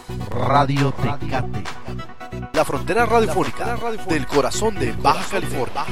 Radio Tecate, la frontera radiofónica del corazón de Baja California.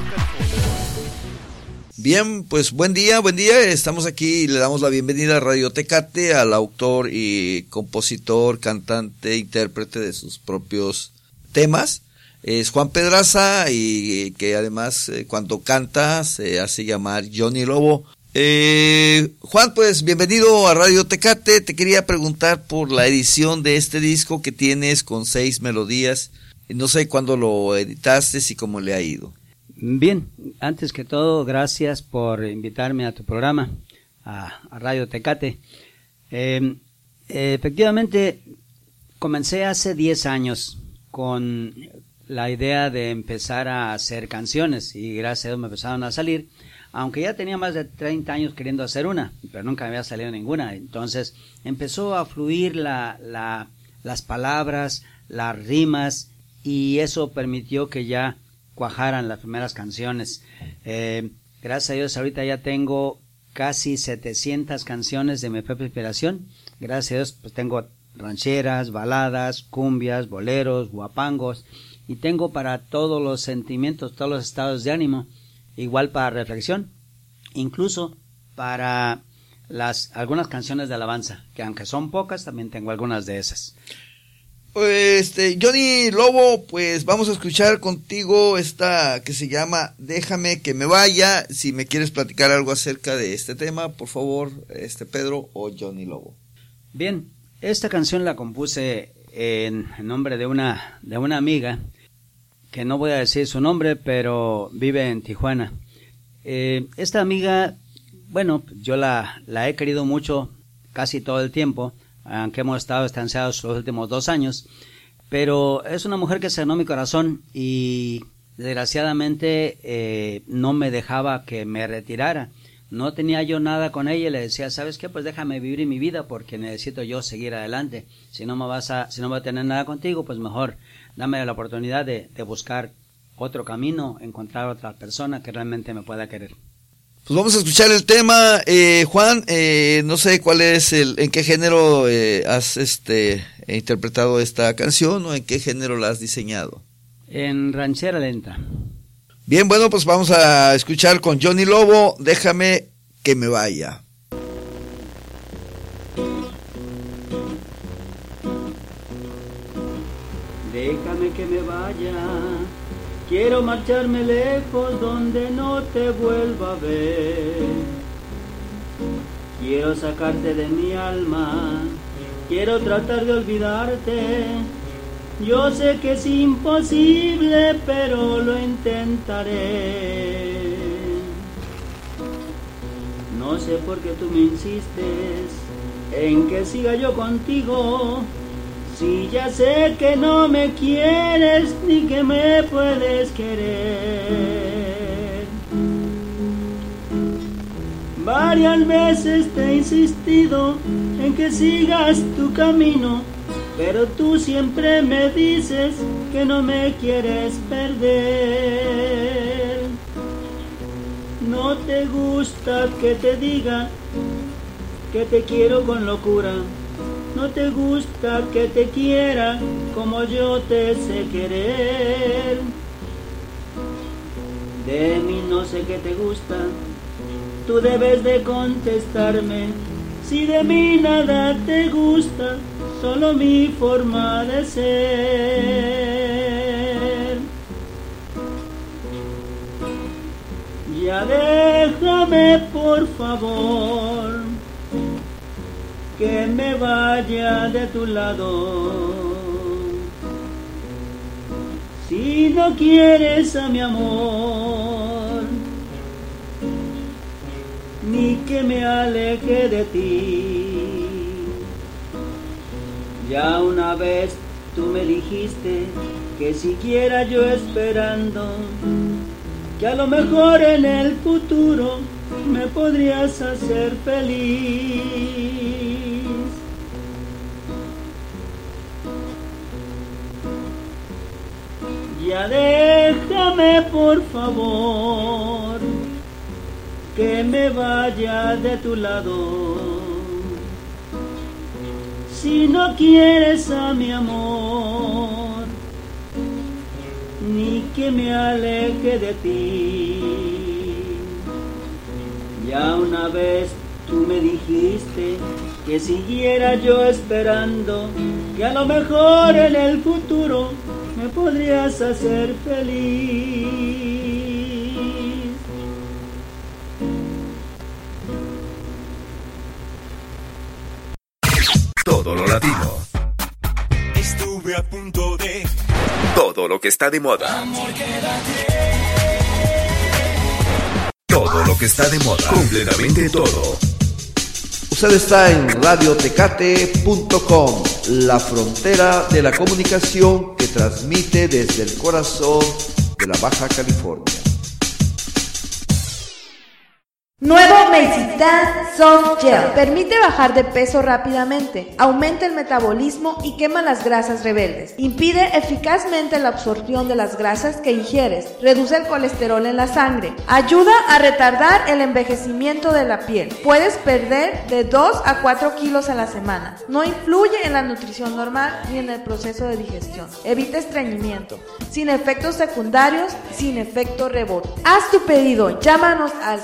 Bien, pues buen día, estamos aquí y le damos la bienvenida a Radio Tecate, al autor y compositor, cantante, intérprete de sus propios temas. Es Juan Pedraza y que además cuando canta se hace llamar Johnny Lobo. Juan, pues bienvenido a Radio Tecate. Te quería preguntar por la edición de este disco que tienes con 6 melodías. No sé cuándo lo editaste y cómo le ha ido. Bien, antes que todo, gracias por invitarme a tu programa, a Radio Tecate. Efectivamente, comencé hace 10 años con la idea de empezar a hacer canciones y gracias a Dios me empezaron a salir, aunque ya tenía más de 30 años queriendo hacer una, pero nunca me había salido ninguna. Entonces empezó a fluir las palabras, las rimas, y eso permitió que ya cuajaran las primeras canciones. Gracias a Dios ahorita ya tengo casi 700 canciones de mi propia inspiración. Gracias a Dios pues tengo rancheras, baladas, cumbias, boleros, guapangos, y tengo para todos los sentimientos, todos los estados de ánimo, igual para reflexión, incluso para algunas canciones de alabanza, que aunque son pocas, también tengo algunas de esas. Johnny Lobo, pues vamos a escuchar contigo esta que se llama Déjame que me vaya. Si me quieres platicar algo acerca de este tema, por favor, Pedro o Johnny Lobo. Bien, esta canción la compuse en nombre de una amiga, que no voy a decir su nombre, pero vive en Tijuana. Esta amiga, bueno, yo la he querido mucho casi todo el tiempo, aunque hemos estado distanciados los últimos 2 años, pero es una mujer que se ganó mi corazón y desgraciadamente no me dejaba que me retirara. No tenía yo nada con ella y le decía, ¿sabes qué? Pues déjame vivir mi vida porque necesito yo seguir adelante. Si no voy a tener nada contigo, pues mejor dame la oportunidad de buscar otro camino, encontrar otra persona que realmente me pueda querer. Pues vamos a escuchar el tema. Juan, no sé cuál es en qué género has interpretado esta canción o en qué género la has diseñado. En ranchera lenta. Bien, bueno, pues vamos a escuchar con Johnny Lobo, Déjame que me vaya. Déjame que me vaya, quiero marcharme lejos donde no te vuelva a ver. Quiero sacarte de mi alma, quiero tratar de olvidarte. Yo sé que es imposible, pero lo intentaré. No sé por qué tú me insistes en que siga yo contigo, si ya sé que no me quieres ni que me puedes querer. Varias veces te he insistido en que sigas tu camino, pero tú siempre me dices que no me quieres perder. No te gusta que te diga que te quiero con locura. No te gusta que te quiera como yo te sé querer. De mí no sé qué te gusta, tú debes de contestarme. Si de mí nada te gusta, solo mi forma de ser. Ya déjame por favor que me vaya de tu lado. Si no quieres a mi amor, ni que me aleje de ti. Ya una vez tú me dijiste que siquiera yo esperando, que a lo mejor en el futuro me podrías hacer feliz. Ya déjame por favor que me vaya de tu lado. si no quieres a mi amor, ni que me aleje de ti. Ya una vez tú me dijiste que siguiera yo esperando, que a lo mejor en el futuro me podrías hacer feliz. Todo lo latino. Estuve a punto de Todo lo que está de moda. Todo lo que está de moda. Completamente todo. Usted está en radiotecate.com, la frontera de la comunicación que transmite desde el corazón de la Baja California. Nuevo Mexitan Soft Gel. Permite bajar de peso rápidamente, aumenta el metabolismo y quema las grasas rebeldes. Impide eficazmente la absorción de las grasas que ingieres. Reduce el colesterol en la sangre. Ayuda a retardar el envejecimiento de la piel. Puedes perder de 2 a 4 kilos a la semana. No influye en la nutrición normal ni en el proceso de digestión. Evita estreñimiento. Sin efectos secundarios, sin efecto rebote. Haz tu pedido. Llámanos al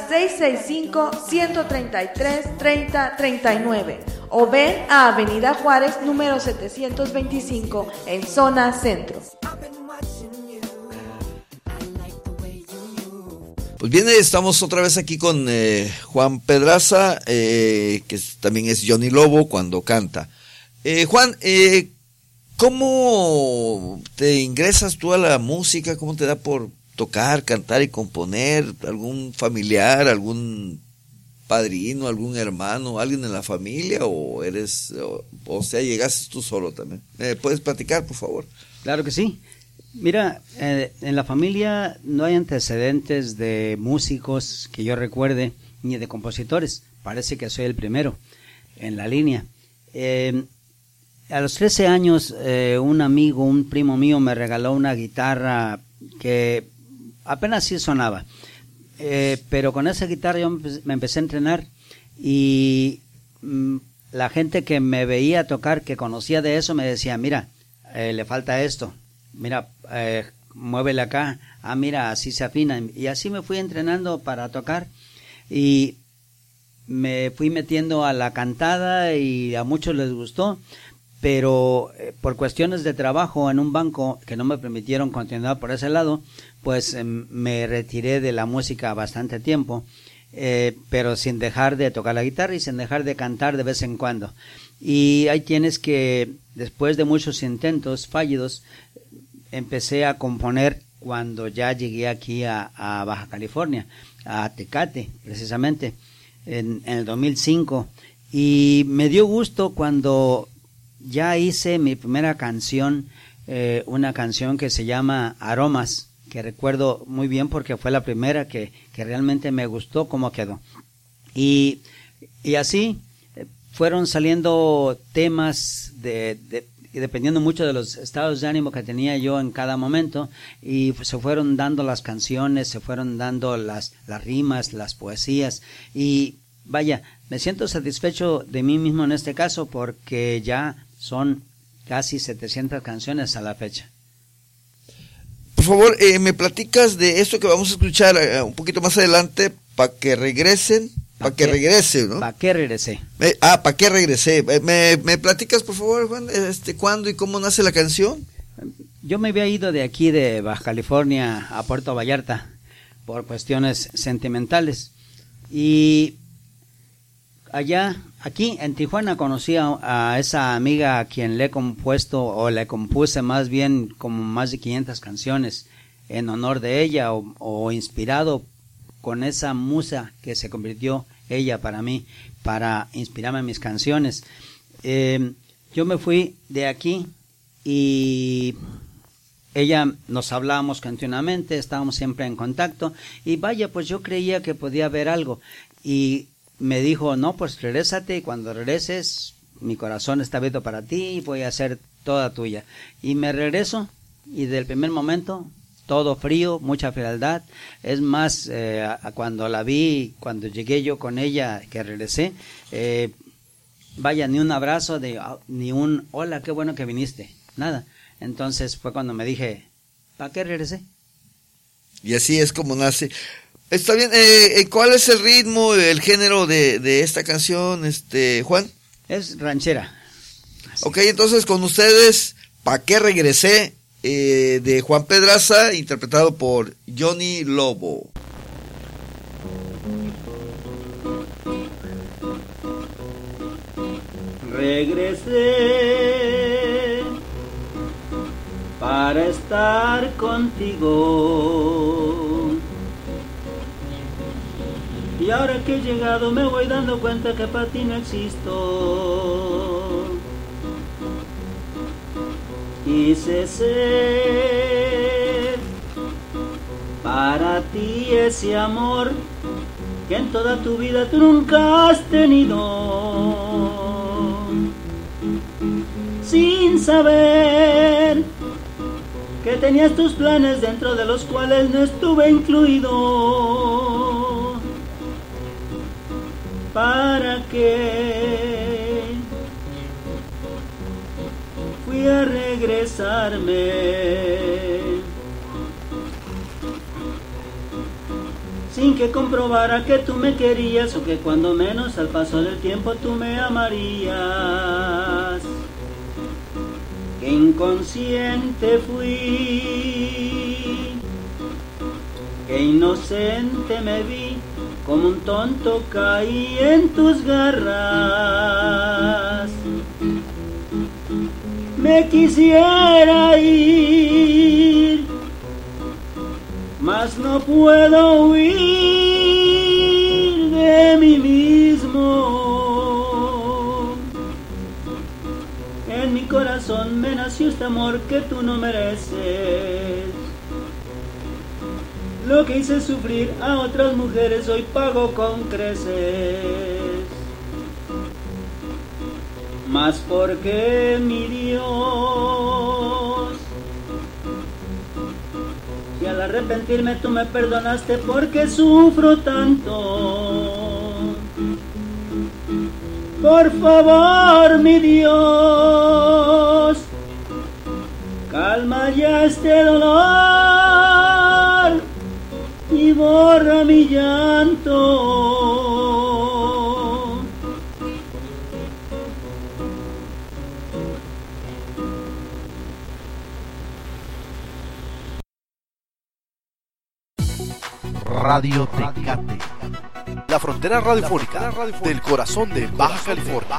665-133-3039 o ven a Avenida Juárez número 725 en zona centro. Pues bien, estamos otra vez aquí con Juan Pedraza, que también es Johnny Lobo cuando canta. Juan, ¿cómo te ingresas tú a la música? ¿Cómo te da por tocar, cantar y componer? ¿Algún familiar, algún padrino, algún hermano, alguien en la familia? ¿O llegaste tú solo también? ¿Puedes platicar, por favor? Claro que sí. Mira, en la familia no hay antecedentes de músicos que yo recuerde, ni de compositores. Parece que soy el primero en la línea. A los 13 años, un primo mío me regaló una guitarra que apenas sí sonaba. Pero con esa guitarra yo me empecé a entrenar y la gente que me veía tocar, que conocía de eso, me decía, mira, le falta esto, mira, muévele acá, mira, así se afina. Y así me fui entrenando para tocar y me fui metiendo a la cantada y a muchos les gustó, pero por cuestiones de trabajo en un banco que no me permitieron continuar por ese lado, pues me retiré de la música bastante tiempo, pero sin dejar de tocar la guitarra y sin dejar de cantar de vez en cuando. Y ahí tienes que, después de muchos intentos fallidos, empecé a componer cuando ya llegué aquí a Baja California, a Tecate, precisamente, en el 2005. Y me dio gusto cuando ya hice mi primera canción, una canción que se llama Aromas, que recuerdo muy bien porque fue la primera que realmente me gustó cómo quedó. Y así fueron saliendo temas dependiendo mucho de los estados de ánimo que tenía yo en cada momento, y se fueron dando las canciones, se fueron dando las rimas, las poesías, y vaya, me siento satisfecho de mí mismo en este caso porque ya son casi 700 canciones a la fecha. Por favor, me platicas de esto que vamos a escuchar un poquito más adelante, para que regresen. Para que regrese, ¿no? Para que regresé. Para que regresé. ¿Me platicas, por favor, Juan, cuándo y cómo nace la canción? Yo me había ido de aquí, de Baja California, a Puerto Vallarta, por cuestiones sentimentales. Y aquí en Tijuana conocí a esa amiga a quien le he compuesto, o le compuse más bien, como más de 500 canciones en honor de ella, o inspirado con esa musa que se convirtió ella para mí, para inspirarme en mis canciones. Yo me fui de aquí y ella, nos hablábamos continuamente, estábamos siempre en contacto, y vaya, pues yo creía que podía haber algo, y me dijo, no, pues regrésate, y cuando regreses mi corazón está abierto para ti y voy a ser toda tuya. Y me regreso, y del primer momento todo frío, mucha frialdad. Es más, cuando la vi, cuando llegué yo con ella, que regresé, vaya, ni un abrazo, ni un hola, qué bueno que viniste, nada. Entonces fue cuando me dije, ¿para qué regresé? Y así es como nace. Está bien, ¿cuál es el ritmo, el género de esta canción, Juan? Es ranchera. Así. Ok, entonces con ustedes, ¿para qué regresé? De Juan Pedraza, interpretado por Johnny Lobo. Regresé para estar contigo, y ahora que he llegado me voy dando cuenta que para ti no existo. Quise ser para ti ese amor que en toda tu vida tú nunca has tenido, sin saber que tenías tus planes dentro de los cuales no estuve incluido. ¿Para qué fui a regresarme sin que comprobara que tú me querías, o que cuando menos al paso del tiempo tú me amarías? Qué inconsciente fui, qué inocente me vi, como un tonto caí en tus garras. Me quisiera ir, mas no puedo huir de mí mismo. En mi corazón me nació este amor que tú no mereces. Lo que hice sufrir a otras mujeres hoy pago con creces. Mas porque mi Dios, y al arrepentirme tú me perdonaste, porque sufro tanto. Por favor, mi Dios, calma ya este dolor y borra mi llanto. Radio Tecate, la frontera radiofónica del corazón de Baja California.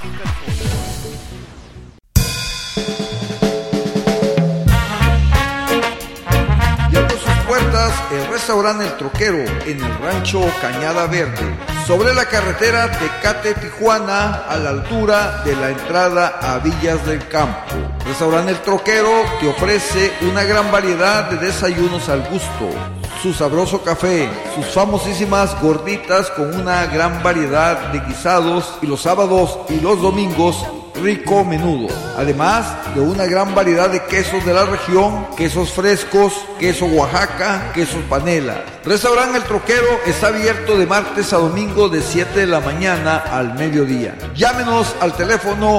Y abre sus puertas el restaurante El Troquero en el rancho Cañada Verde, sobre la carretera Tecate-Tijuana, a la altura de la entrada a Villas del Campo. Restaurante El Troquero te ofrece una gran variedad de desayunos al gusto, su sabroso café, sus famosísimas gorditas con una gran variedad de guisados, y los sábados y los domingos rico menudo, además de una gran variedad de quesos de la región, quesos frescos, queso Oaxaca, quesos panela. Restaurante El Troquero está abierto de martes a domingo de 7 de la mañana al mediodía. Llámenos al teléfono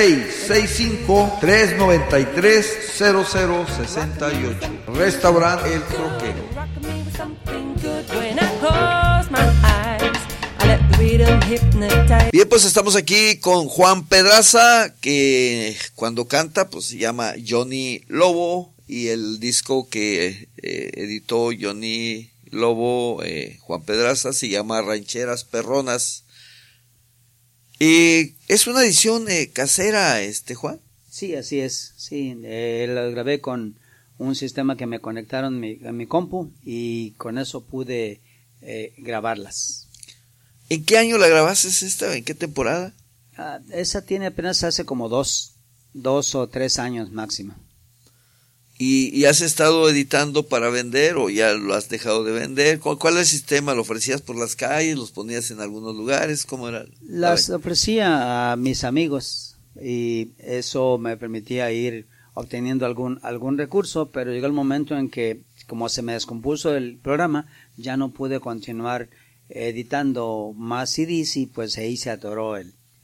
665-393-0068. Restaurante El Troquero. Bien, pues estamos aquí con Juan Pedraza, que cuando canta pues se llama Johnny Lobo, y el disco que editó Johnny Lobo, Juan Pedraza, se llama Rancheras Perronas. ¿Es una edición casera, Juan? Sí, así es, sí, la grabé con un sistema que me conectaron a mi compu, y con eso pude grabarlas. ¿En qué año la grabaste esta? ¿En qué temporada? Esa tiene apenas hace como dos o 3 años máximo. ¿Y has estado editando para vender o ya lo has dejado de vender? ¿Cuál es el sistema? ¿Lo ofrecías por las calles? ¿Los ponías en algunos lugares? ¿Cómo era? Las ofrecía a mis amigos, y eso me permitía ir obteniendo algún recurso, pero llegó el momento en que, como se me descompuso el programa, ya no pude continuar editando más CDs, y pues ahí se atoró el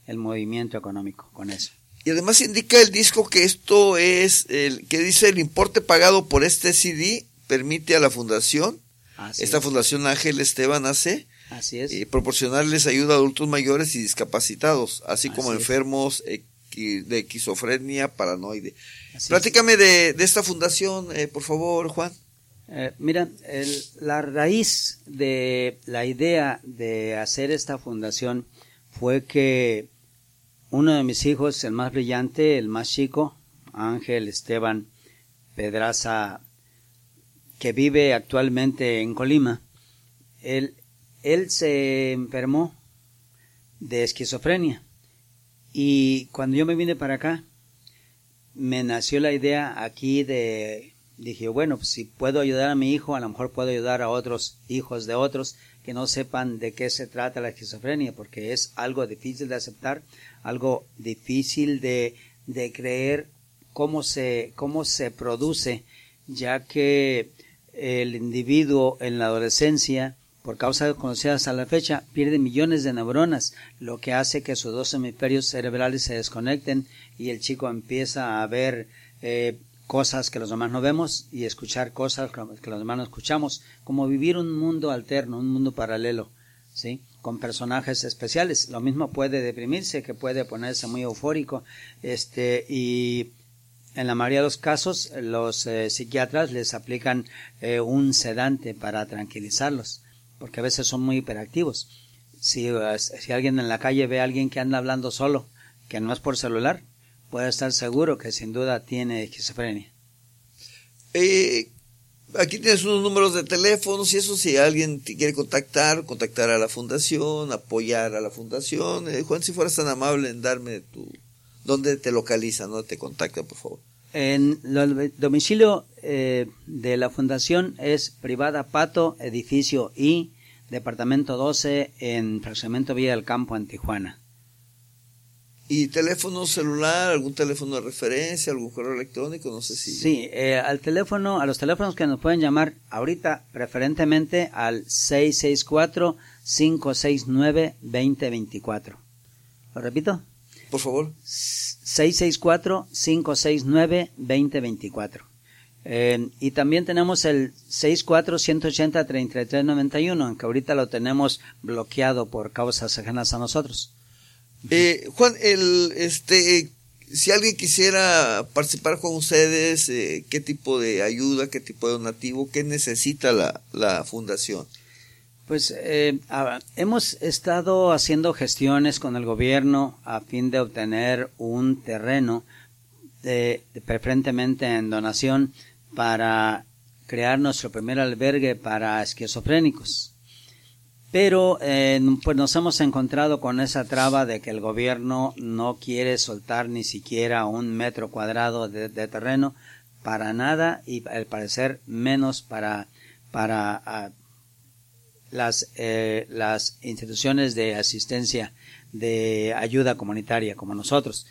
el movimiento económico con eso. Y además indica el disco que esto es, que dice el importe pagado por este CD permite a la fundación, Fundación Ángel Esteban AC, así es, proporcionarles ayuda a adultos mayores y discapacitados, así como enfermos de esquizofrenia paranoide. Platícame de esta fundación, por favor, Juan. Mira, la raíz de la idea de hacer esta fundación fue que uno de mis hijos, el más brillante, el más chico, Ángel Esteban Pedraza, que vive actualmente en Colima, él se enfermó de esquizofrenia. Y cuando yo me vine para acá, me nació la idea aquí dije, bueno, pues si puedo ayudar a mi hijo, a lo mejor puedo ayudar a otros hijos de otros que no sepan de qué se trata la esquizofrenia, porque es algo difícil de aceptar, algo difícil de creer cómo se produce, ya que el individuo en la adolescencia, por causas desconocidas a la fecha, pierde millones de neuronas, lo que hace que sus dos hemisferios cerebrales se desconecten y el chico empieza a ver cosas que los demás no vemos y escuchar cosas que los demás no escuchamos, como vivir un mundo alterno, un mundo paralelo, ¿sí? Con personajes especiales. Lo mismo puede deprimirse, que puede ponerse muy eufórico, y en la mayoría de los casos los psiquiatras les aplican un sedante para tranquilizarlos, porque a veces son muy hiperactivos. Si alguien en la calle ve a alguien que anda hablando solo, que no es por celular, puede estar seguro que sin duda tiene esquizofrenia. Aquí tienes unos números de teléfonos y eso, si alguien te quiere contactar a la fundación, apoyar a la fundación. Juan, si fueras tan amable en darme dónde te localizan, dónde te contactan, por favor. En el domicilio de la fundación es Privada Pato, edificio I, departamento 12, en fraccionamiento Villa del Campo, en Tijuana. ¿Y teléfono celular, algún teléfono de referencia, algún correo electrónico? No sé si... Sí, a los teléfonos que nos pueden llamar ahorita, preferentemente al 664-569-2024. ¿Lo repito? Por favor. 664-569-2024. Y también tenemos el 64-180-3391, aunque ahorita lo tenemos bloqueado por causas ajenas a nosotros. Juan, si alguien quisiera participar con ustedes, ¿qué tipo de ayuda, qué tipo de donativo, qué necesita la fundación? Pues hemos estado haciendo gestiones con el gobierno a fin de obtener un terreno, preferentemente en donación, para crear nuestro primer albergue para esquizofrénicos. Pero pues nos hemos encontrado con esa traba de que el gobierno no quiere soltar ni siquiera 1 metro cuadrado de terreno para nada, y al parecer menos para las instituciones de asistencia, de ayuda comunitaria como nosotros.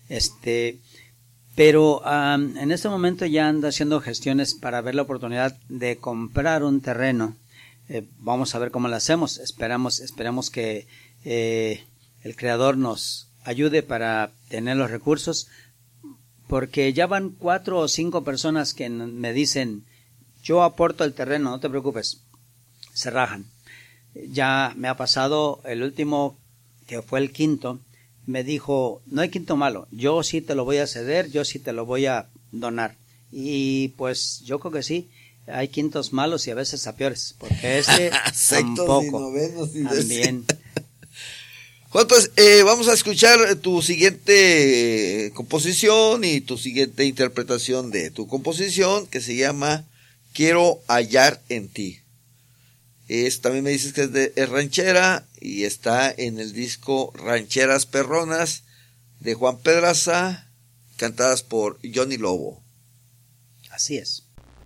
Pero en este momento ya ando haciendo gestiones para ver la oportunidad de comprar un terreno. Vamos a ver cómo lo hacemos. Esperamos que el Creador nos ayude para tener los recursos, porque ya van 4 o 5 personas que me dicen: yo aporto el terreno, no te preocupes. Se rajan. Ya me ha pasado el último, que fue el quinto, me dijo: no hay quinto malo, yo sí te lo voy a ceder, yo sí te lo voy a donar. Y pues yo creo que sí, hay quintos malos y a veces a peores, porque tampoco. Y novenos y también. Juan, pues vamos a escuchar tu siguiente composición y tu siguiente interpretación de tu composición, que se llama Quiero hallar en ti. También me dices que es ranchera y está en el disco Rancheras Perronas de Juan Pedraza, cantadas por Johnny Lobo. Así es.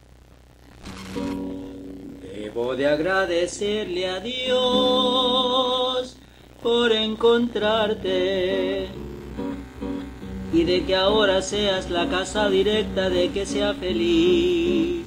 Debo de agradecerle a Dios por encontrarte y de que ahora seas la casa directa de que sea feliz.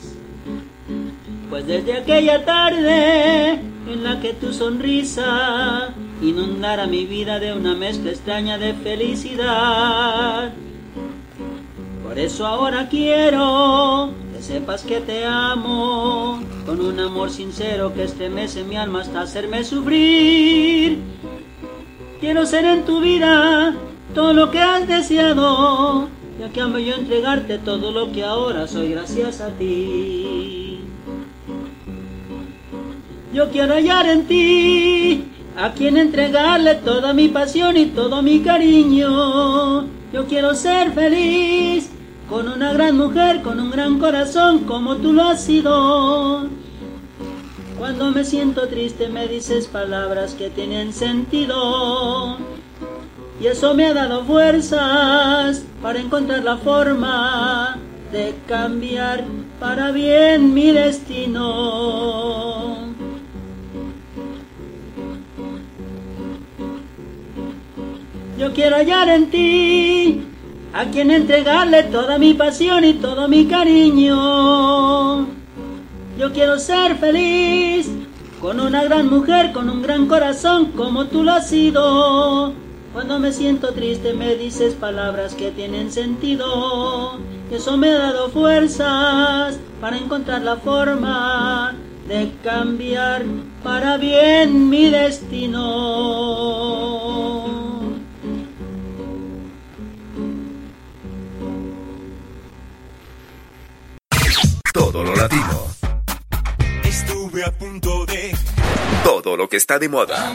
Pues desde aquella tarde en la que tu sonrisa inundara mi vida de una mezcla extraña de felicidad. Por eso ahora quiero que sepas que te amo, con un amor sincero que estremece mi alma hasta hacerme sufrir. Quiero ser en tu vida todo lo que has deseado, y a cambio yo entregarte todo lo que ahora soy gracias a ti. Yo quiero hallar en ti a quien entregarle toda mi pasión y todo mi cariño. Yo quiero ser feliz con una gran mujer, con un gran corazón como tú lo has sido. Cuando me siento triste me dices palabras que tienen sentido, y eso me ha dado fuerzas para encontrar la forma de cambiar para bien mi destino. Yo quiero hallar en ti a quien entregarle toda mi pasión y todo mi cariño. Yo quiero ser feliz con una gran mujer, con un gran corazón como tú lo has sido. Cuando me siento triste me dices palabras que tienen sentido, y eso me ha dado fuerzas para encontrar la forma de cambiar para bien mi destino. Todo lo latino. Estuve a punto de Todo lo que está de moda.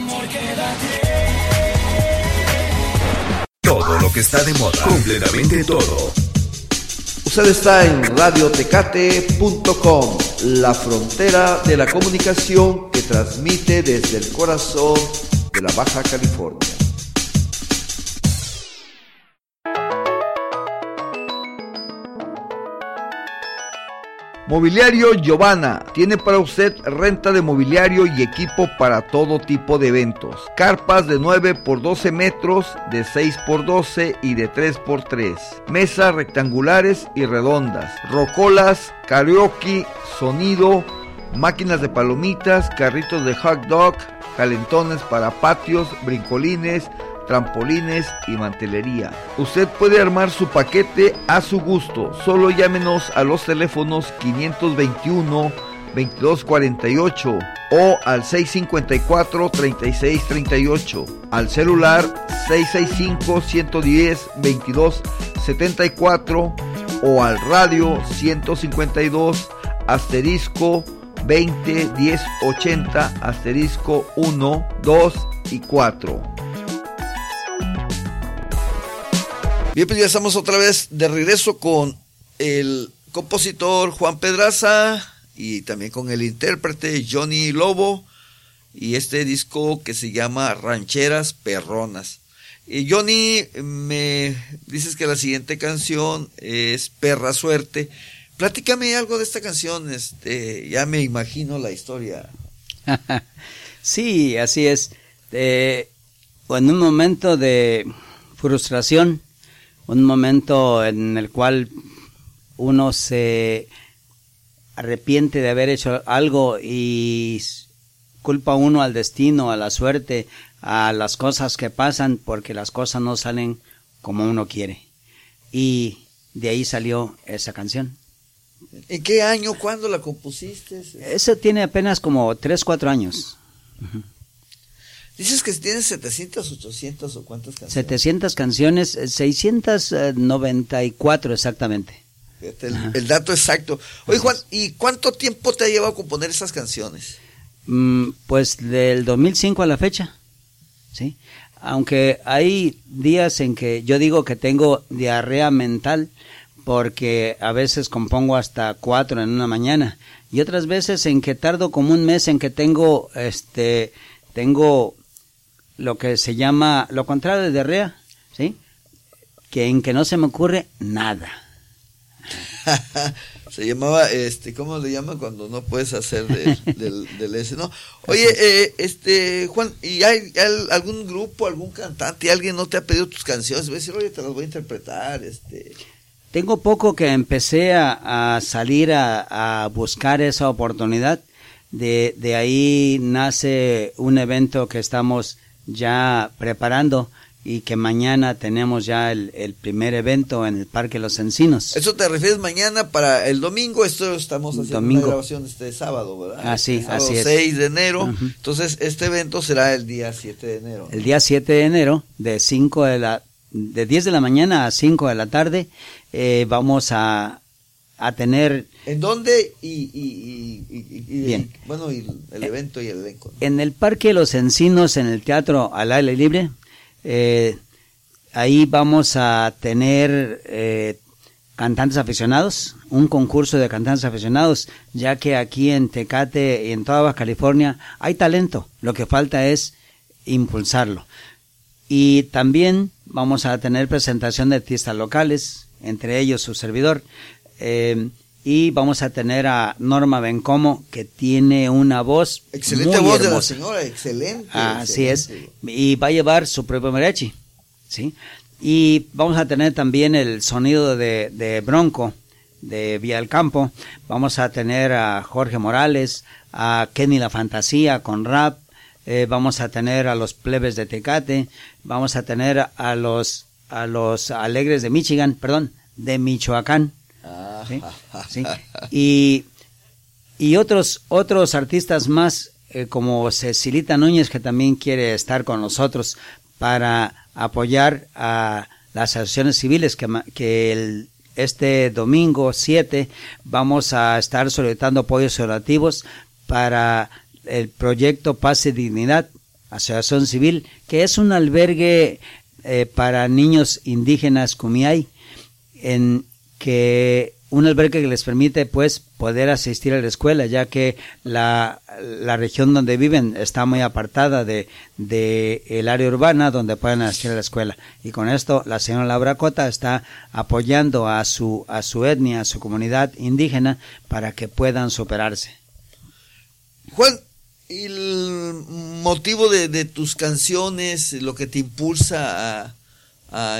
Todo lo que está de moda. Completamente todo. Usted está en radiotecate.com, la frontera de la comunicación que transmite desde el corazón de la Baja California. Mobiliario Giovanna tiene para usted renta de mobiliario y equipo para todo tipo de eventos. Carpas de 9 por 12 metros, de 6 por 12 y de 3 por 3. Mesas rectangulares y redondas. Rocolas, karaoke, sonido, máquinas de palomitas, carritos de hot dog, calentones para patios, brincolines, trampolines y mantelería. Usted puede armar su paquete a su gusto. Solo llámenos a los teléfonos 521-2248 o al 654-3638, al celular 665-110-2274 o al radio 152 asterisco 20 1080 asterisco 1, 2 y 4. Bien, pues ya estamos otra vez de regreso con el compositor Juan Pedraza y también con el intérprete Johnny Lobo y este disco que se llama Rancheras Perronas. Y Johnny, me dices que la siguiente canción es Perra Suerte. Platícame algo de esta canción, ya me imagino la historia. Sí, así es. En un momento de frustración, un momento en el cual uno se arrepiente de haber hecho algo y culpa uno al destino, a la suerte, a las cosas que pasan porque las cosas no salen como uno quiere. Y de ahí salió esa canción. ¿En qué año, cuándo la compusiste? Eso tiene apenas como 3-4 años. Uh-huh. Dices que tienes 700, 800 o cuántas canciones. 700 canciones, 694 exactamente. El dato exacto. Oye, Juan, ¿y cuánto tiempo te ha llevado a componer esas canciones? Pues del 2005 a la fecha, ¿sí? Aunque hay días en que yo digo que tengo diarrea mental, porque a veces compongo hasta 4 en una mañana, y otras veces en que tardo como un mes en que tengo lo que se llama, lo contrario de diarrea, ¿sí? Que en que no se me ocurre nada. Se llamaba, ¿cómo le llaman cuando no puedes hacer del ese, no? Oye, Juan, ¿y hay algún grupo, algún cantante, alguien no te ha pedido tus canciones? Voy a decir, oye, te las voy a interpretar, Tengo poco que empecé a salir a buscar esa oportunidad. De ahí nace un evento que estamos ya preparando y que mañana tenemos ya el primer evento en el Parque Los Encinos. ¿Eso te refieres mañana para el domingo? Esto estamos haciendo una grabación este sábado, ¿verdad? Así es. 6 de enero. Uh-huh. Entonces, este evento será el día 7 de enero, ¿no? El día 7 de enero, de 10 de la mañana a 5 de la tarde, vamos a tener... ¿En dónde? Bien. Bueno, y el evento y el elenco, ¿no? En el Parque Los Encinos, en el Teatro al Aire Libre. Ahí vamos a tener cantantes aficionados, un concurso de cantantes aficionados, ya que aquí en Tecate y en toda Baja California hay talento, lo que falta es impulsarlo. Y también vamos a tener presentación de artistas locales, entre ellos su servidor, y vamos a tener a Norma Bencomo, que tiene una voz excelente, muy voz hermosa. De la señora, excelente. Así es, y va a llevar su propio mariachi, ¿sí? Y vamos a tener también el sonido de Bronco, de Vía del Campo. Vamos a tener a Jorge Morales, a Kenny La Fantasía con rap, vamos a tener a los Plebes de Tecate, vamos a tener a los Alegres de Michoacán. ¿Sí? ¿Sí? Y otros artistas más, como Cecilita Núñez, que también quiere estar con nosotros para apoyar a las asociaciones civiles, que este domingo 7 vamos a estar solicitando apoyos orativos para el proyecto Paz y Dignidad, asociación civil, que es un albergue para niños indígenas Kumiai, un albergue que les permite pues poder asistir a la escuela, ya que la región donde viven está muy apartada de el área urbana donde pueden asistir a la escuela. Y con esto la señora Laura Cota está apoyando a su etnia, a su comunidad indígena, para que puedan superarse. Juan, el motivo de tus canciones, lo que te impulsa a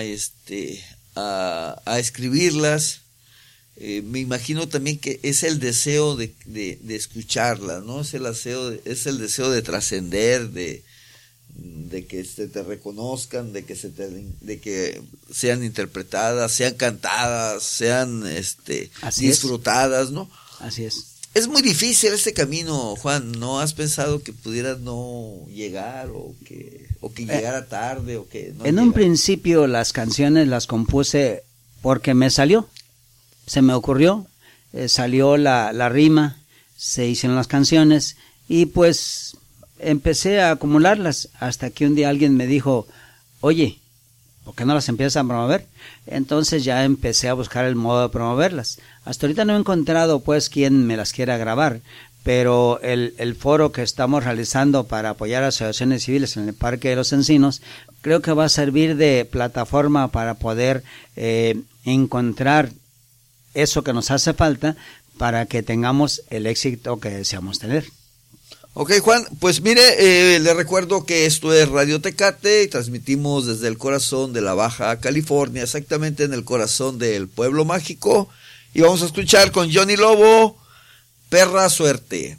escribirlas, me imagino también que es el deseo de escucharlas, ¿no? Es el deseo de trascender, de que te reconozcan, de que sean interpretadas, sean cantadas, sean disfrutadas, ¿no? Así es. Es muy difícil este camino, Juan. ¿No has pensado que pudieras no llegar o que llegara tarde o que no en un principio las canciones las compuse porque me salió, se me ocurrió, salió la rima, se hicieron las canciones y pues empecé a acumularlas hasta que un día alguien me dijo, oye, ¿por qué no las empiezas a promover? Entonces ya empecé a buscar el modo de promoverlas. Hasta ahorita no he encontrado pues quien me las quiera grabar, pero el foro que estamos realizando para apoyar a asociaciones civiles en el Parque de los Encinos, creo que va a servir de plataforma para poder encontrar eso que nos hace falta para que tengamos el éxito que deseamos tener. Ok, Juan, pues mire, le recuerdo que esto es Radio Tecate y transmitimos desde el corazón de la Baja California, exactamente en el corazón del pueblo mágico, y vamos a escuchar con Johnny Lobo, Perra Suerte.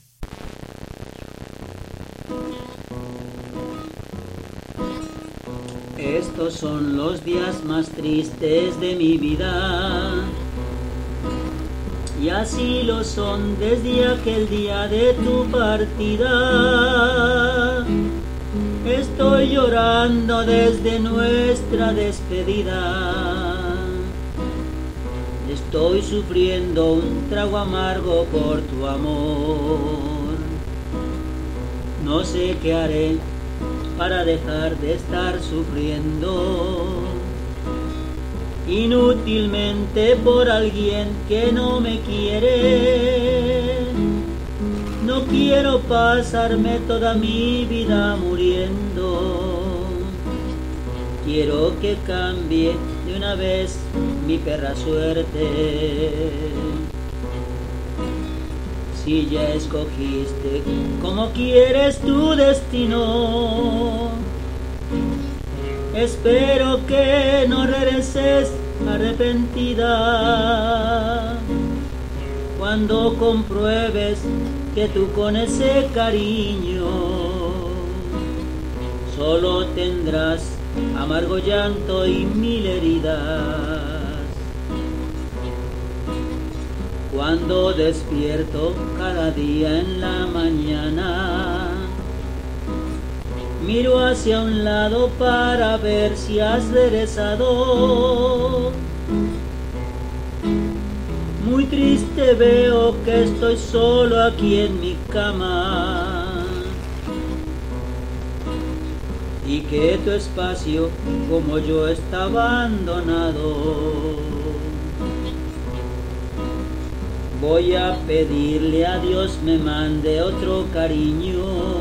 Estos son los días más tristes de mi vida, y así lo son desde aquel día de tu partida. Estoy llorando desde nuestra despedida. Estoy sufriendo un trago amargo por tu amor. No sé qué haré para dejar de estar sufriendo inútilmente por alguien que no me quiere. No quiero pasarme toda mi vida muriendo. Quiero que cambie de una vez mi perra suerte. Si ya escogiste como quieres tu destino, espero que no regreses arrepentida cuando compruebes que tú con ese cariño solo tendrás amargo llanto y 1000 heridas. Cuando despierto cada día en la mañana, miro hacia un lado para ver si has regresado. Muy triste veo que estoy solo aquí en mi cama y que tu espacio como yo está abandonado. Voy a pedirle a Dios me mande otro cariño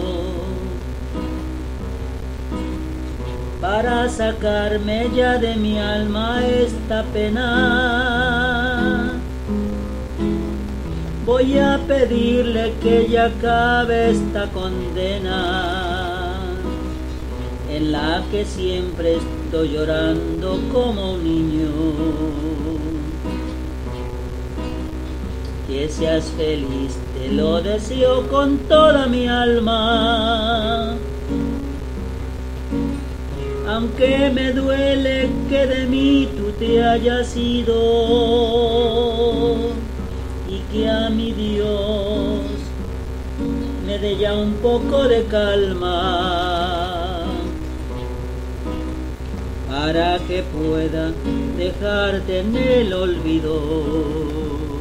para sacarme ya de mi alma esta pena. Voy a pedirle que ya acabe esta condena en la que siempre estoy llorando como un niño. Que seas feliz, te lo deseo con toda mi alma. Aunque me duele que de mí tú te hayas ido y que a mi Dios me dé ya un poco de calma para que pueda dejarte en el olvido.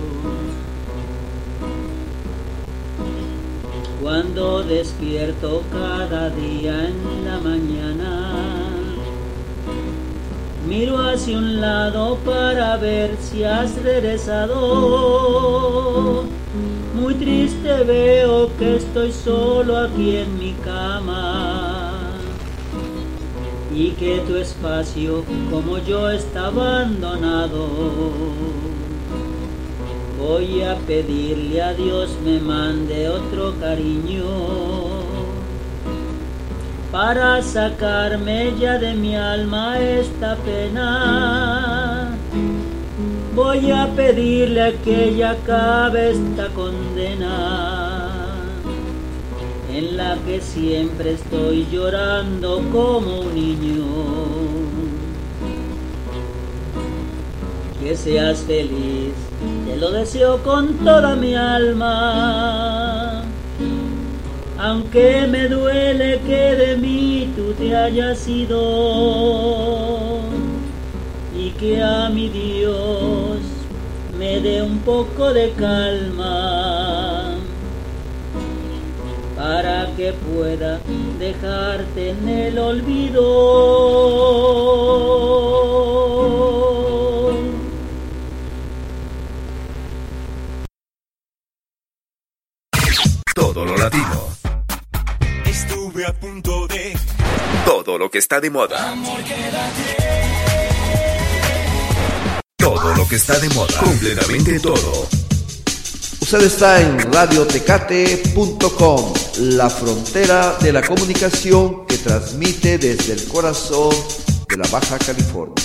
Cuando despierto cada día en la mañana, miro hacia un lado para ver si has regresado. Muy triste veo que estoy solo aquí en mi cama y que tu espacio como yo está abandonado. Voy a pedirle a Dios me mande otro cariño para sacarme ya de mi alma esta pena. Voy a pedirle a que ya acabe esta condena en la que siempre estoy llorando como un niño. Que seas feliz, te lo deseo con toda mi alma. Aunque me duele que de mí tú te hayas ido y que a mi Dios me dé un poco de calma para que pueda dejarte en el olvido. Todo lo latino. Estuve a punto de Todo lo que está de moda. Todo lo que está de moda. Completamente todo. Usted está en radiotecate.com, la frontera de la comunicación que transmite desde el corazón de la Baja California.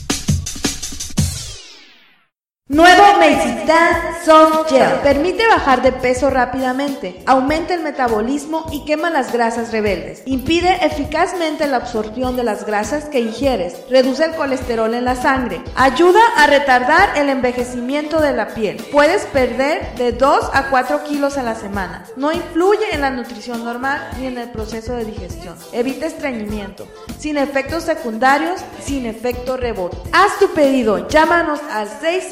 Nuevo Mexitan Soft Gel. Permite bajar de peso rápidamente, aumenta el metabolismo y quema las grasas rebeldes. Impide eficazmente la absorción de las grasas que ingieres. Reduce el colesterol en la sangre. Ayuda a retardar el envejecimiento de la piel. Puedes perder de 2 a 4 kilos a la semana. No influye en la nutrición normal ni en el proceso de digestión. Evita estreñimiento. Sin efectos secundarios, sin efecto rebote. Haz tu pedido. Llámanos al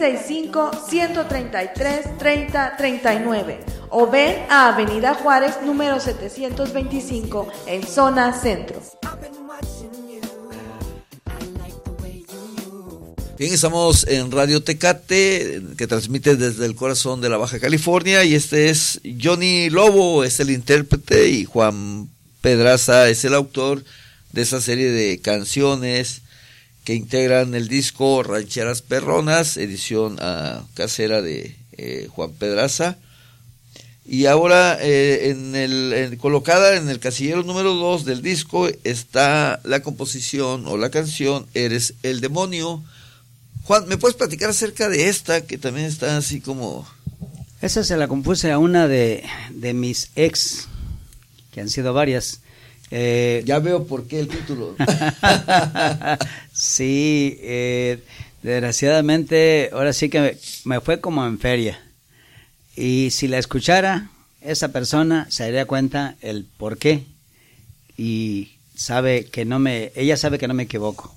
665-133-3039 o ven a Avenida Juárez número 725 en zona centro. Bien, estamos en Radio Tecate, que transmite desde el corazón de la Baja California, y este es Johnny Lobo, es el intérprete, y Juan Pedraza es el autor de esa serie de canciones que integran el disco Rancheras Perronas, edición casera de Juan Pedraza. Y ahora colocada en el casillero número 2 del disco está la composición o la canción Eres el Demonio. Juan, ¿me puedes platicar acerca de esta que también está así como...? Esa se la compuse a una de mis ex, que han sido varias, Ya veo por qué el título. Sí, desgraciadamente ahora sí que me fue como en feria. Y si la escuchara, esa persona se daría cuenta el por qué. Y ella sabe que no me equivoco.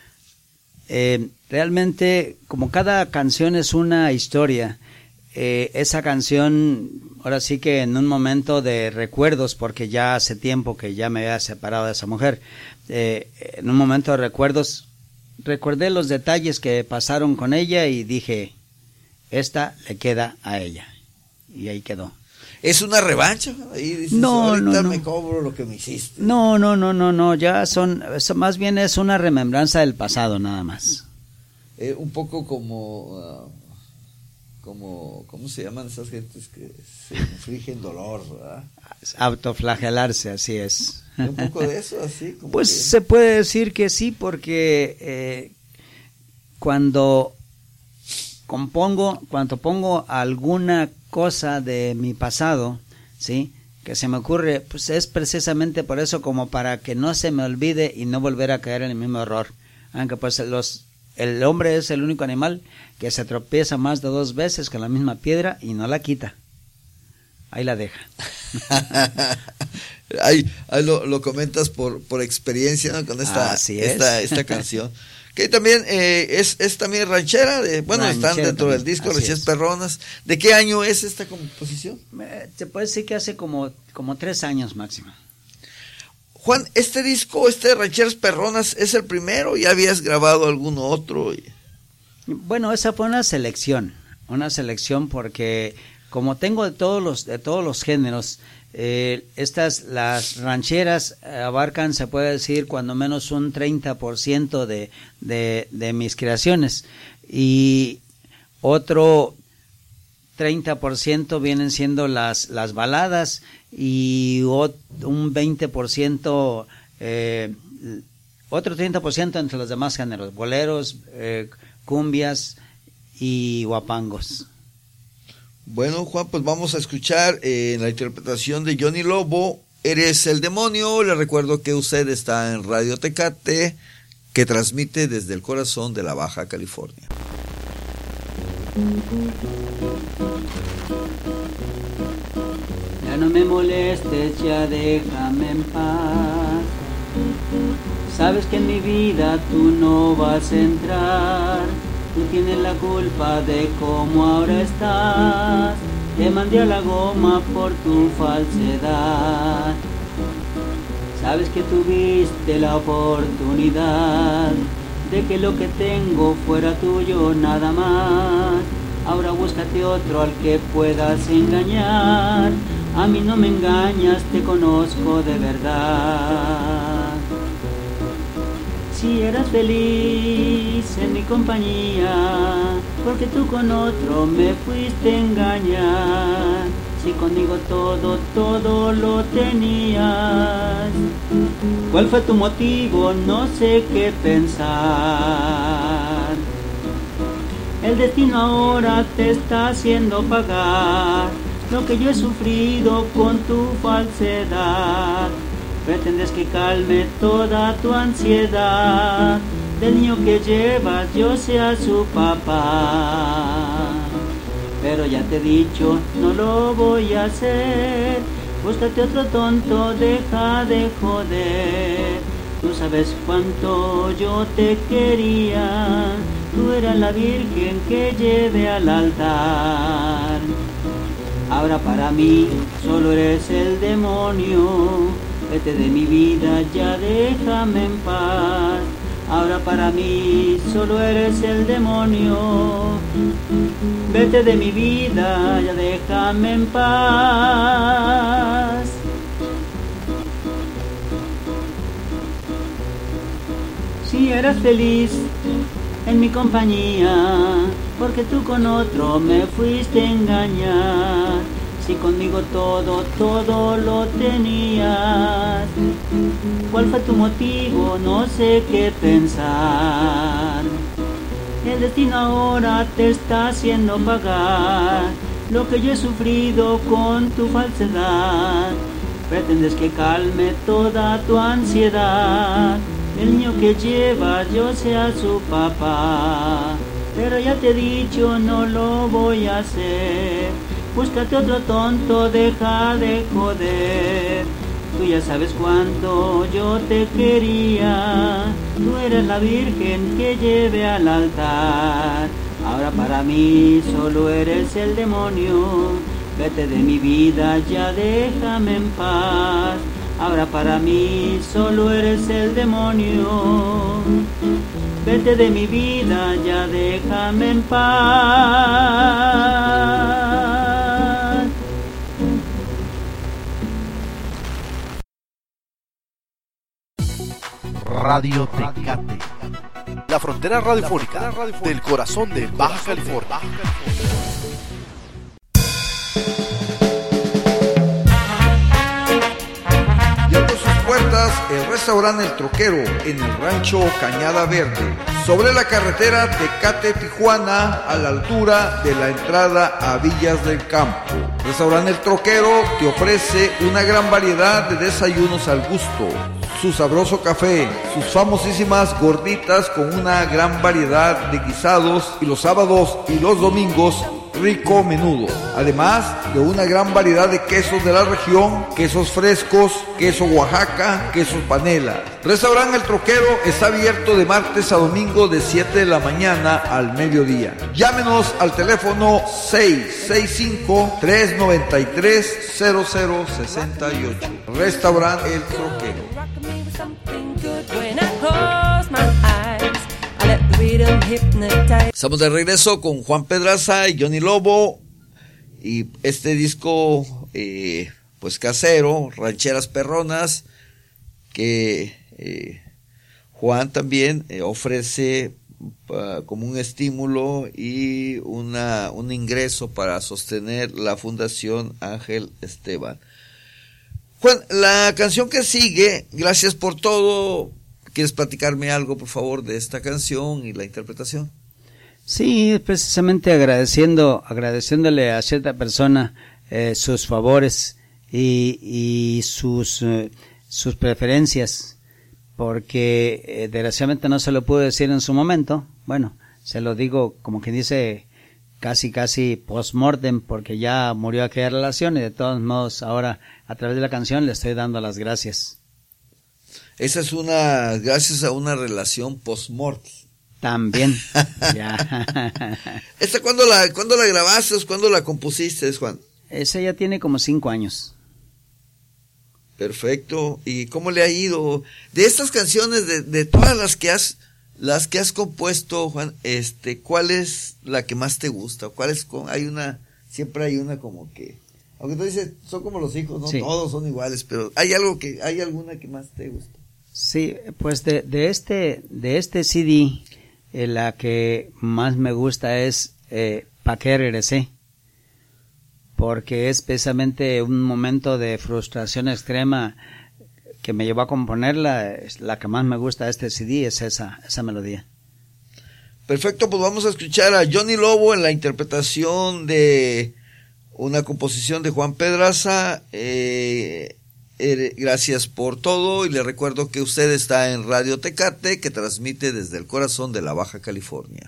Realmente, como cada canción es una historia, esa canción, ahora sí que en un momento de recuerdos, porque ya hace tiempo que ya me había separado de esa mujer, en un momento de recuerdos, recordé los detalles que pasaron con ella y dije, esta le queda a ella. Y ahí quedó. ¿Es una revancha? Ahí dices, No, ahorita no. me cobro lo que me hiciste. No, ya eso más bien es una remembranza del pasado nada más. Un poco como, ¿cómo se llaman esas gentes que se infligen dolor, ¿verdad? Autoflagelarse, así es. Un poco de eso, así como pues que... se puede decir que sí, porque cuando pongo alguna cosa de mi pasado, ¿sí?, que se me ocurre, pues es precisamente por eso, como para que no se me olvide y no volver a caer en el mismo error. Aunque pues el hombre es el único animal que se tropieza más de 2 veces con la misma piedra y no la quita. Ahí la deja. ahí lo comentas por experiencia, ¿no? Con esta canción. Que también es también ranchera, están dentro del disco, Rancheras Perronas. ¿De qué año es esta composición? Se puede decir que hace como 3 años máximo. Juan, este disco, Rancheras Perronas, ¿es el primero? ¿Ya habías grabado algún otro? Bueno, esa fue una selección porque como tengo de todos los géneros, las rancheras abarcan, se puede decir, cuando menos un 30% de mis creaciones, y otro 30% vienen siendo las baladas, y un 20%, otro 30% entre los demás géneros, boleros, cumbias y guapangos. Bueno, Juan, pues vamos a escuchar la interpretación de Johnny Lobo, Eres el Demonio. Le recuerdo que usted está en Radio Tecate, que transmite desde el corazón de la Baja California. Ya no me molestes, ya déjame en paz. Sabes que en mi vida tú no vas a entrar. Tú tienes la culpa de cómo ahora estás. Te mandé a la goma por tu falsedad. Sabes que tuviste la oportunidad de que lo que tengo fuera tuyo nada más. Ahora búscate otro al que puedas engañar. A mí no me engañas, te conozco de verdad. Si eras feliz en mi compañía, porque tú con otro me fuiste a engañar. Si conmigo todo lo tenías, ¿cuál fue tu motivo? No sé qué pensar. El destino ahora te está haciendo pagar lo que yo he sufrido con tu falsedad. Pretendes que calme toda tu ansiedad. Del niño que llevas yo sea su papá. Pero ya te he dicho, no lo voy a hacer. Búscate otro tonto, deja de joder. Tú sabes cuánto yo te quería. Tú eras la virgen que llevé al altar. Ahora para mí solo eres el demonio. Vete de mi vida, ya déjame en paz. Ahora para mí solo eres el demonio. Vete de mi vida, ya déjame en paz. Si eras feliz en mi compañía, porque tú con otro me fuiste a engañar. Si conmigo todo lo tenías, ¿cuál fue tu motivo? No sé qué pensar. El destino ahora te está haciendo pagar lo que yo he sufrido con tu falsedad. Pretendes que calme toda tu ansiedad, el niño que llevas yo sea su papá. Pero ya te he dicho, no lo voy a hacer. Búscate otro tonto, deja de joder. Tú ya sabes cuánto yo te quería. Tú eres la virgen que llevé al altar. Ahora para mí solo eres el demonio. Vete de mi vida, ya déjame en paz. Ahora para mí solo eres el demonio. Vete de mi vida, ya déjame en paz. Radio Tecate, la frontera radiofónica del corazón de Baja California. Y abre sus puertas el restaurante El Troquero en el rancho Cañada Verde, sobre la carretera Tecate-Tijuana, a la altura de la entrada a Villas del Campo. Restaurante El Troquero te ofrece una gran variedad de desayunos al gusto, su sabroso café, sus famosísimas gorditas con una gran variedad de guisados y los sábados y los domingos rico menudo, además de una gran variedad de quesos de la región, quesos frescos, queso Oaxaca, quesos panela. Restaurante El Troquero está abierto de martes a domingo de 7 de la mañana al mediodía. Llámenos al teléfono 665-393-0068. Restaurante El Troquero. Estamos de regreso con Juan Pedraza y Johnny Lobo, y este disco pues casero, Rancheras Perronas, que Juan también ofrece como un estímulo y un ingreso para sostener la Fundación Ángel Esteban. Juan, la canción que sigue, Gracias por todo, ¿quieres platicarme algo, por favor, de esta canción y la interpretación? Sí, precisamente agradeciéndole a cierta persona sus favores y sus preferencias, porque desgraciadamente no se lo pude decir en su momento. Bueno, se lo digo como quien dice casi post-mortem, porque ya murió aquella relación, y de todos modos ahora a través de la canción le estoy dando las gracias. Esa es gracias a una relación post-mortem. También. Ya. ¿Esta cuándo la grabaste? ¿Cuándo la compusiste, Juan? Esa ya tiene como 5 años. Perfecto. ¿Y cómo le ha ido? De estas canciones, de todas las que has compuesto, Juan, ¿cuál es la que más te gusta? Siempre hay una como que, aunque tú dices, son como los hijos, no, sí, todos son iguales, pero hay alguna que más te gusta. Sí, pues de este CD, la que más me gusta es ¿Pa' qué regresé? Porque es precisamente un momento de frustración extrema que me llevó a componerla. La que más me gusta de este CD es esa melodía. Perfecto, pues vamos a escuchar a Johnny Lobo en la interpretación de una composición de Juan Pedraza, Gracias por todo, y le recuerdo que usted está en Radio Tecate, que transmite desde el corazón de la Baja California.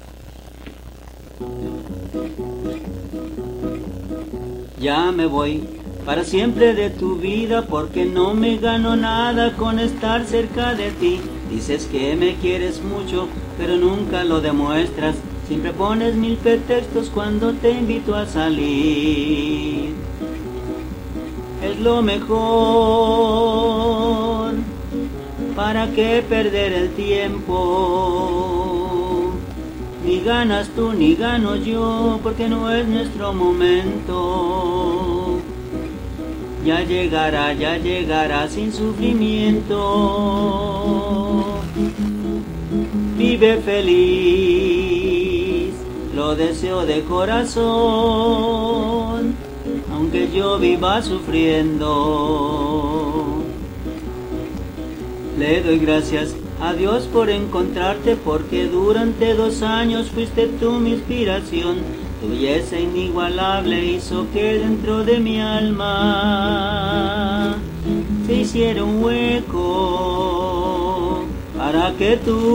Ya me voy para siempre de tu vida, porque no me gano nada con estar cerca de ti. Dices que me quieres mucho, pero nunca lo demuestras. Siempre pones 1000 pretextos cuando te invito a salir. Es lo mejor, ¿para qué perder el tiempo? Ni ganas tú ni gano yo, porque no es nuestro momento. Ya llegará sin sufrimiento. Vive feliz, lo deseo de corazón, aunque yo viva sufriendo. Le doy gracias a Dios por encontrarte, porque durante 2 años fuiste tú mi inspiración. Tu belleza inigualable hizo que dentro de mi alma se hiciera un hueco para que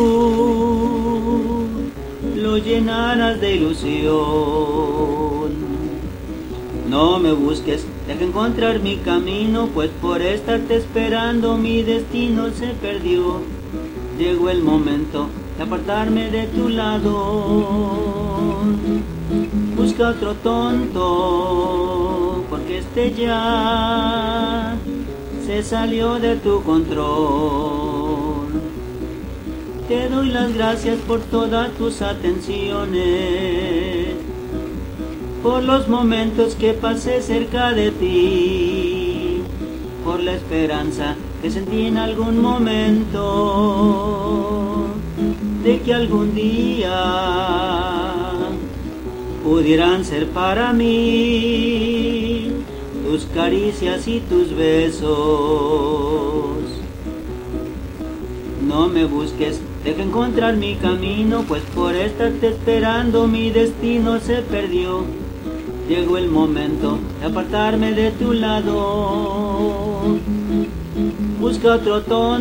tú lo llenaras de ilusión. No me busques, deja encontrar mi camino, pues por estarte esperando mi destino se perdió. Llegó el momento de apartarme de tu lado. Busca otro tonto, porque este ya se salió de tu control. Te doy las gracias por todas tus atenciones, por los momentos que pasé cerca de ti, por la esperanza que sentí en algún momento de que algún día pudieran ser para mí tus caricias y tus besos. No me busques, deja encontrar mi camino, pues por estarte esperando mi destino se perdió. Llegó el momento de apartarme de tu lado. Busca otro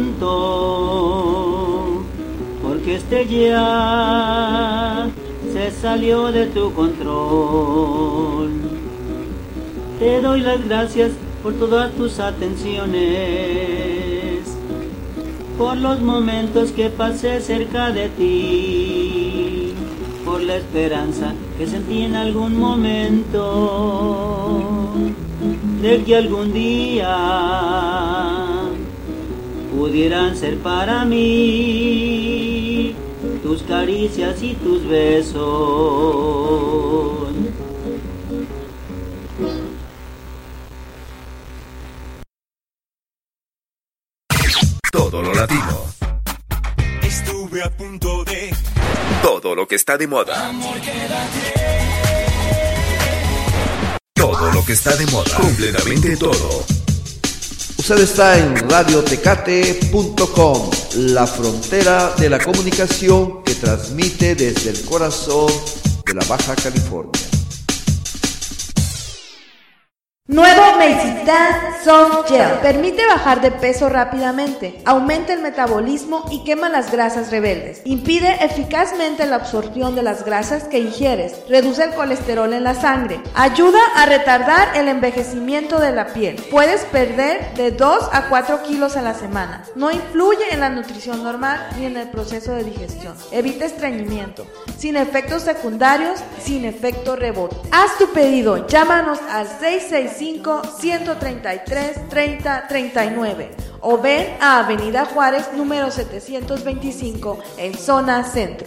tonto, porque este ya se salió de tu control. Te doy las gracias por todas tus atenciones, por los momentos que pasé cerca de ti, por la esperanza que sentí en algún momento de que algún día pudieran ser para mí tus caricias y tus besos. Todo lo latino. Estuve a punto de Todo lo que está de moda. Todo lo que está de moda. Completamente todo. Usted está en radiotecate.com, la frontera de la comunicación que transmite desde el corazón de la Baja California. Nuevo Mexitan Soft Gel. Permite bajar de peso rápidamente, aumenta el metabolismo y quema las grasas rebeldes. Impide eficazmente la absorción de las grasas que ingieres. Reduce el colesterol en la sangre. Ayuda a retardar el envejecimiento de la piel. Puedes perder de 2 a 4 kilos a la semana. No influye en la nutrición normal ni en el proceso de digestión. Evita estreñimiento. Sin efectos secundarios, sin efecto rebote. Haz tu pedido. Llámanos al 665-133-3039 o ven a Avenida Juárez número 725 en zona centro.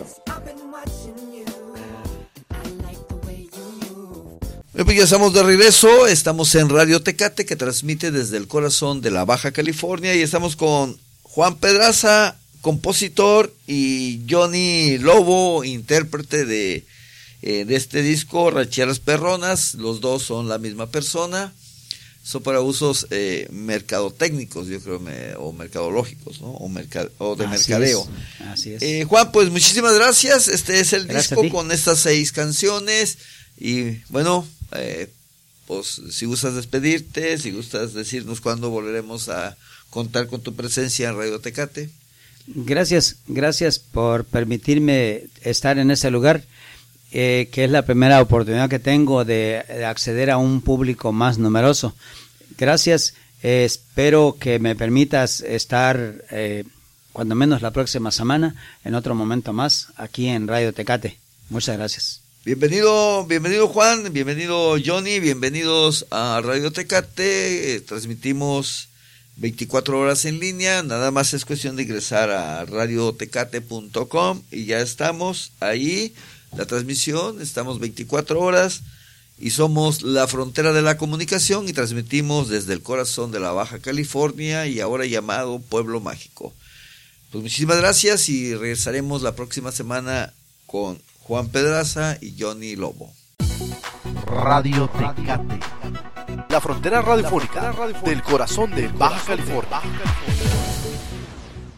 Pues ya estamos de regreso, estamos en Radio Tecate que transmite desde el corazón de la Baja California y estamos con Juan Pedraza, compositor, y Johnny Lobo, intérprete de este disco, Rancheras Perronas. Los dos son la misma persona. Son para usos mercadotécnicos, yo creo, o mercadológicos, ¿no? O de mercadeo. Así es. Juan, pues muchísimas gracias. Este es el Gracias disco con estas 6 canciones. Y bueno, pues si gustas despedirte, si gustas decirnos cuándo volveremos a contar con tu presencia en Radio Tecate. Gracias por permitirme estar en este lugar, que es la primera oportunidad que tengo de acceder a un público más numeroso. Gracias, espero que me permitas estar, cuando menos la próxima semana, en otro momento más, aquí en Radio Tecate. Muchas gracias. Bienvenido Juan, bienvenido Johnny, bienvenidos a Radio Tecate. Transmitimos 24 horas en línea, nada más es cuestión de ingresar a radiotecate.com y ya estamos ahí, la transmisión, estamos 24 horas y somos la frontera de la comunicación y transmitimos desde el corazón de la Baja California y ahora llamado Pueblo Mágico. Pues muchísimas gracias y regresaremos la próxima semana con Juan Pedraza y Johnny Lobo. Radio Tecate, la frontera radiofónica del corazón de Baja California.